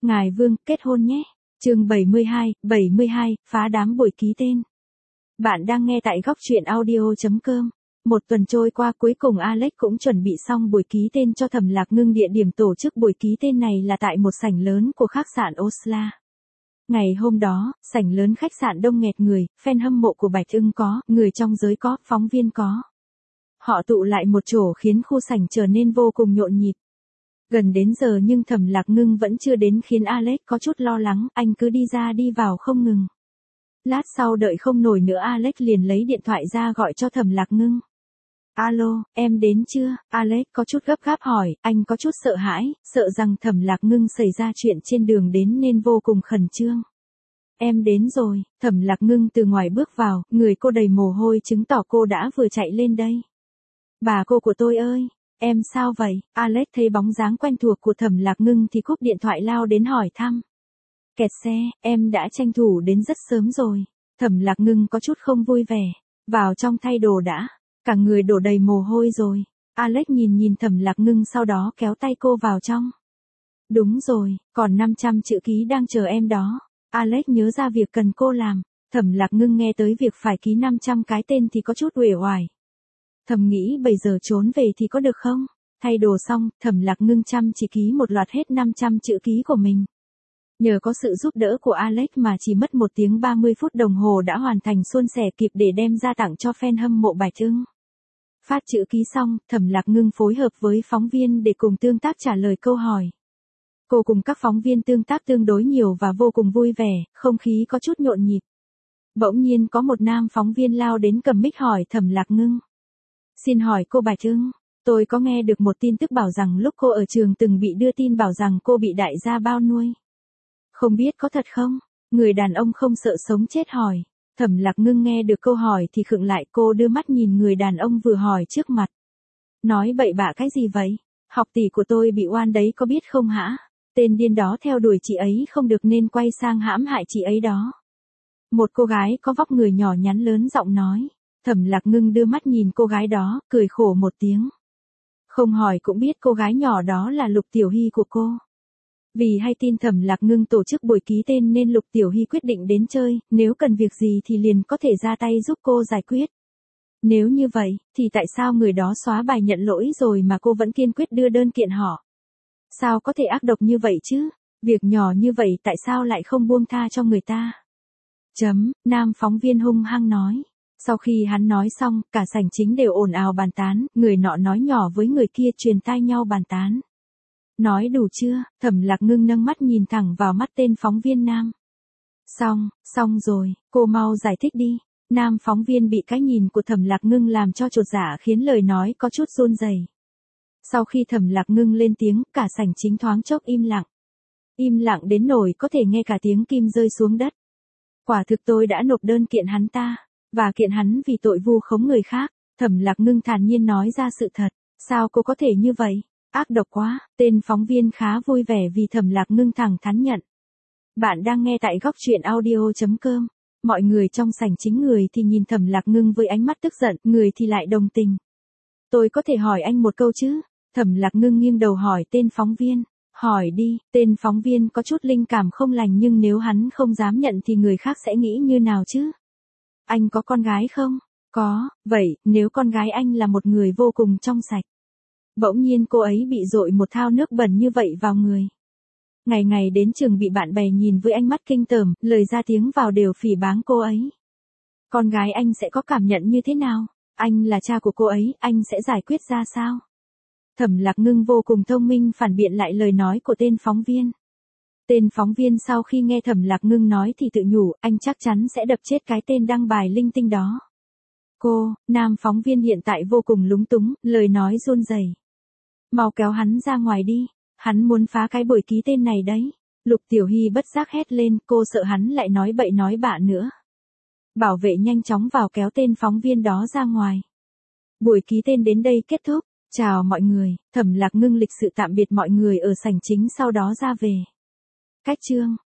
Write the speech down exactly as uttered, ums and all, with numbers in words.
Ngài Vương, kết hôn nhé. Chương bảy mươi hai, bảy mươi hai, phá đám buổi ký tên. Bạn đang nghe tại góc truyện audio chấm com. Một tuần trôi qua, cuối cùng Alex cũng chuẩn bị xong buổi ký tên cho Thẩm Lạc Ngưng. Địa điểm tổ chức buổi ký tên này là tại một sảnh lớn của khách sạn Osla. Ngày hôm đó, sảnh lớn khách sạn đông nghẹt người, fan hâm mộ của Bạch Ưng có, người trong giới có, phóng viên có. Họ tụ lại một chỗ khiến khu sảnh trở nên vô cùng nhộn nhịp. Gần đến giờ nhưng Thẩm Lạc Ngưng vẫn chưa đến khiến Alex có chút lo lắng, anh cứ đi ra đi vào không ngừng. Lát sau đợi không nổi nữa, Alex liền lấy điện thoại ra gọi cho Thẩm Lạc Ngưng. Alo, em đến chưa? Alex có chút gấp gáp hỏi, anh có chút sợ hãi, sợ rằng Thẩm Lạc Ngưng xảy ra chuyện trên đường đến nên vô cùng khẩn trương. Em đến rồi. Thẩm Lạc Ngưng từ ngoài bước vào, người cô đầy mồ hôi chứng tỏ cô đã vừa chạy lên đây. Bà cô của tôi ơi! Em sao vậy? Alex thấy bóng dáng quen thuộc của Thẩm Lạc Ngưng thì cúp điện thoại lao đến hỏi thăm. Kẹt xe, em đã tranh thủ đến rất sớm rồi. Thẩm Lạc Ngưng có chút không vui vẻ. Vào trong thay đồ đã. Cả người đổ đầy mồ hôi rồi. Alex nhìn nhìn Thẩm Lạc Ngưng sau đó kéo tay cô vào trong. Đúng rồi, còn năm trăm chữ ký đang chờ em đó. Alex nhớ ra việc cần cô làm. Thẩm Lạc Ngưng nghe tới việc phải ký năm trăm cái tên thì có chút uể oải. Thầm nghĩ bây giờ trốn về thì có được không? Thay đồ xong, Thẩm Lạc Ngưng chăm chỉ ký một loạt hết năm trăm chữ ký của mình. Nhờ có sự giúp đỡ của Alex mà chỉ mất một tiếng ba mươi phút đồng hồ đã hoàn thành suôn sẻ, kịp để đem ra tặng cho fan hâm mộ Bạch Ưng. Phát chữ ký xong, Thẩm Lạc Ngưng phối hợp với phóng viên để cùng tương tác trả lời câu hỏi. Cô cùng các phóng viên tương tác tương đối nhiều và vô cùng vui vẻ, không khí có chút nhộn nhịp. Bỗng nhiên có một nam phóng viên lao đến cầm mic hỏi Thẩm Lạc Ngưng. Xin hỏi cô Bạch Ưng, tôi có nghe được một tin tức bảo rằng lúc cô ở trường từng bị đưa tin bảo rằng cô bị đại gia bao nuôi. Không biết có thật không? Người đàn ông không sợ sống chết hỏi. Thẩm Lạc Ngưng nghe được câu hỏi thì khựng lại, cô đưa mắt nhìn người đàn ông vừa hỏi trước mặt. Nói bậy bạ cái gì vậy? Học tỷ của tôi bị oan đấy có biết không hả? Tên điên đó theo đuổi chị ấy không được nên quay sang hãm hại chị ấy đó. Một cô gái có vóc người nhỏ nhắn lớn giọng nói. Thẩm Lạc Ngưng đưa mắt nhìn cô gái đó, cười khổ một tiếng. Không hỏi cũng biết cô gái nhỏ đó là Lục Tiểu Hy của cô. Vì hay tin Thẩm Lạc Ngưng tổ chức buổi ký tên nên Lục Tiểu Hy quyết định đến chơi, nếu cần việc gì thì liền có thể ra tay giúp cô giải quyết. Nếu như vậy, thì tại sao người đó xóa bài nhận lỗi rồi mà cô vẫn kiên quyết đưa đơn kiện họ? Sao có thể ác độc như vậy chứ? Việc nhỏ như vậy tại sao lại không buông tha cho người ta? Chấm, nam phóng viên hung hăng nói. Sau khi hắn nói xong, cả sảnh chính đều ồn ào bàn tán, người nọ nói nhỏ với người kia truyền tai nhau bàn tán. Nói đủ chưa? Thẩm Lạc Ngưng nâng mắt nhìn thẳng vào mắt tên phóng viên nam. Xong, xong rồi, cô mau giải thích đi. Nam phóng viên bị cái nhìn của Thẩm Lạc Ngưng làm cho chột dạ khiến lời nói có chút run rẩy. Sau khi Thẩm Lạc Ngưng lên tiếng, cả sảnh chính thoáng chốc im lặng. Im lặng đến nỗi có thể nghe cả tiếng kim rơi xuống đất. Quả thực tôi đã nộp đơn kiện hắn ta. Và kiện hắn vì tội vu khống người khác. Thẩm Lạc Ngưng thản nhiên nói ra sự thật. Sao cô có thể như vậy? Ác độc quá. Tên phóng viên khá vui vẻ vì Thẩm Lạc Ngưng thẳng thắn nhận. Bạn đang nghe tại góc truyện audio chấm com. Mọi người trong sảnh chính, người thì nhìn Thẩm Lạc Ngưng với ánh mắt tức giận, người thì lại đồng tình. Tôi có thể hỏi anh một câu chứ? Thẩm Lạc Ngưng nghiêng đầu hỏi tên phóng viên. Hỏi đi. Tên phóng viên có chút linh cảm không lành, nhưng nếu hắn không dám nhận thì người khác sẽ nghĩ như nào chứ? Anh có con gái không? Có. Vậy, nếu con gái anh là một người vô cùng trong sạch. Bỗng nhiên cô ấy bị dội một thao nước bẩn như vậy vào người. Ngày ngày đến trường bị bạn bè nhìn với ánh mắt kinh tởm, lời ra tiếng vào đều phỉ báng cô ấy. Con gái anh sẽ có cảm nhận như thế nào? Anh là cha của cô ấy, anh sẽ giải quyết ra sao? Thẩm Lạc Ngưng vô cùng thông minh phản biện lại lời nói của tên phóng viên. Tên phóng viên sau khi nghe Thẩm Lạc Ngưng nói thì tự nhủ, anh chắc chắn sẽ đập chết cái tên đăng bài linh tinh đó. Cô, nam phóng viên hiện tại vô cùng lúng túng, lời nói run rẩy. Mau kéo hắn ra ngoài đi, hắn muốn phá cái buổi ký tên này đấy. Lục Tiểu Hy bất giác hét lên, cô sợ hắn lại nói bậy nói bạ nữa. Bảo vệ nhanh chóng vào kéo tên phóng viên đó ra ngoài. Buổi ký tên đến đây kết thúc. Chào mọi người. Thẩm Lạc Ngưng lịch sự tạm biệt mọi người ở sảnh chính sau đó ra về. Cách chương